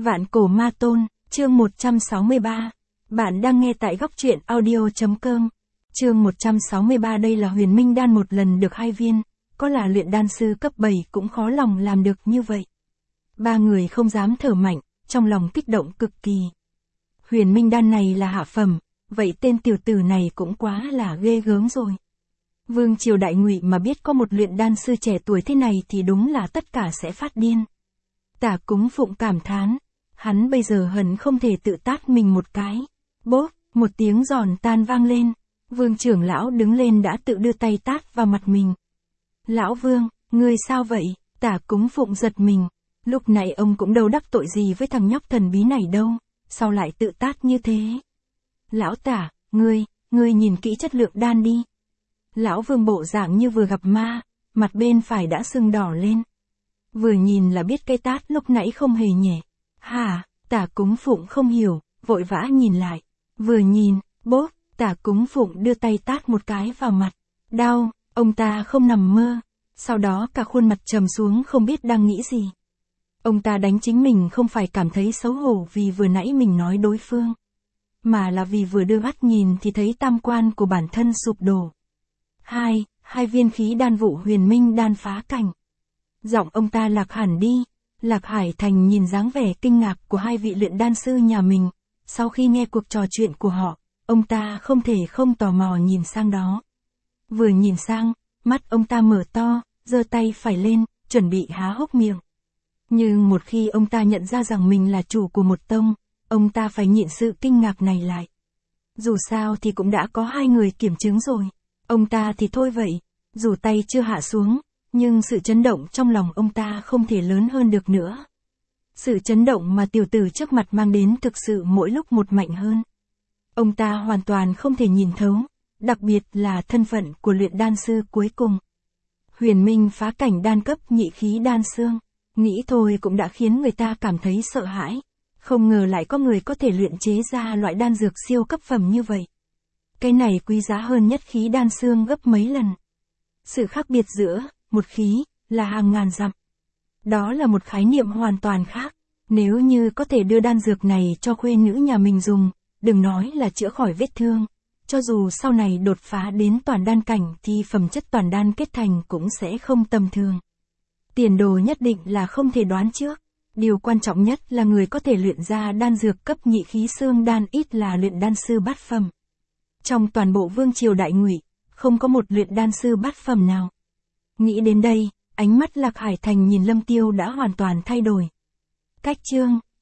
Vạn cổ ma tôn, chương 163. Bạn đang nghe tại góc truyện audio.com. Chương 163. Đây là huyền minh đan một lần được 2 viên, có là luyện đan sư cấp 7 cũng khó lòng làm được như vậy. Ba người không dám thở mạnh, trong lòng kích động cực kỳ. Huyền minh đan này là hạ phẩm, vậy tên tiểu tử này cũng quá là ghê gớm rồi. Vương triều đại ngụy mà biết có một luyện đan sư trẻ tuổi thế này thì đúng là tất cả sẽ phát điên. Tả Cúng Phụng cảm thán, hắn bây giờ hận không thể tự tát mình một cái. Bốp, một tiếng giòn tan vang lên, Vương trưởng lão đứng lên đã tự đưa tay tát vào mặt mình. Lão Vương, ngươi sao vậy? Tả Cúng Phụng giật mình, lúc này ông cũng đâu đắc tội gì với thằng nhóc thần bí này đâu, sao lại tự tát như thế? Lão Tả, ngươi nhìn kỹ chất lượng đan đi. Lão Vương bộ dạng như vừa gặp ma, mặt bên phải đã sưng đỏ lên. Vừa nhìn là biết cái tát lúc nãy không hề nhẹ. Hả? Tả Cúng Phụng không hiểu, vội vã nhìn lại. Vừa nhìn, bốp, Tả Cúng Phụng đưa tay tát một cái vào mặt. Đau, ông ta không nằm mơ. Sau đó cả khuôn mặt trầm xuống không biết đang nghĩ gì. Ông ta đánh chính mình không phải cảm thấy xấu hổ vì vừa nãy mình nói đối phương, mà là vì vừa đưa mắt nhìn thì thấy tam quan của bản thân sụp đổ. Hai viên khí đan vụ huyền minh đan phá cảnh. Giọng ông ta lạc hẳn đi. Lạc Hải Thành nhìn dáng vẻ kinh ngạc của hai vị luyện đan sư nhà mình. Sau khi nghe cuộc trò chuyện của họ, ông ta không thể không tò mò nhìn sang đó. Vừa nhìn sang, mắt ông ta mở to, giơ tay phải lên, chuẩn bị há hốc miệng. Nhưng một khi ông ta nhận ra rằng mình là chủ của một tông, ông ta phải nhịn sự kinh ngạc này lại. Dù sao thì cũng đã có 2 người kiểm chứng rồi. Ông ta thì thôi vậy, dù tay chưa hạ xuống, nhưng sự chấn động trong lòng ông ta không thể lớn hơn được nữa. Sự chấn động mà tiểu tử trước mặt mang đến thực sự mỗi lúc một mạnh hơn. Ông ta hoàn toàn không thể nhìn thấu, đặc biệt là thân phận của luyện đan sư cuối cùng. Huyền minh phá cảnh đan cấp nhị khí đan xương, nghĩ thôi cũng đã khiến người ta cảm thấy sợ hãi. Không ngờ lại có người có thể luyện chế ra loại đan dược siêu cấp phẩm như vậy. Cái này quý giá hơn nhất khí đan xương gấp mấy lần. Sự khác biệt giữa một khí là hàng ngàn dặm. Đó là một khái niệm hoàn toàn khác. Nếu như có thể đưa đan dược này cho khuê nữ nhà mình dùng, đừng nói là chữa khỏi vết thương, cho dù sau này đột phá đến toàn đan cảnh thì phẩm chất toàn đan kết thành cũng sẽ không tầm thường. Tiền đồ nhất định là không thể đoán trước. Điều quan trọng nhất là người có thể luyện ra đan dược cấp nhị khí xương đan ít là luyện đan sư bát phẩm. Trong toàn bộ vương triều đại ngụy, không có một luyện đan sư bát phẩm nào. Nghĩ đến đây, ánh mắt Lạc Hải Thành nhìn Lâm Tiêu đã hoàn toàn thay đổi. Cách chương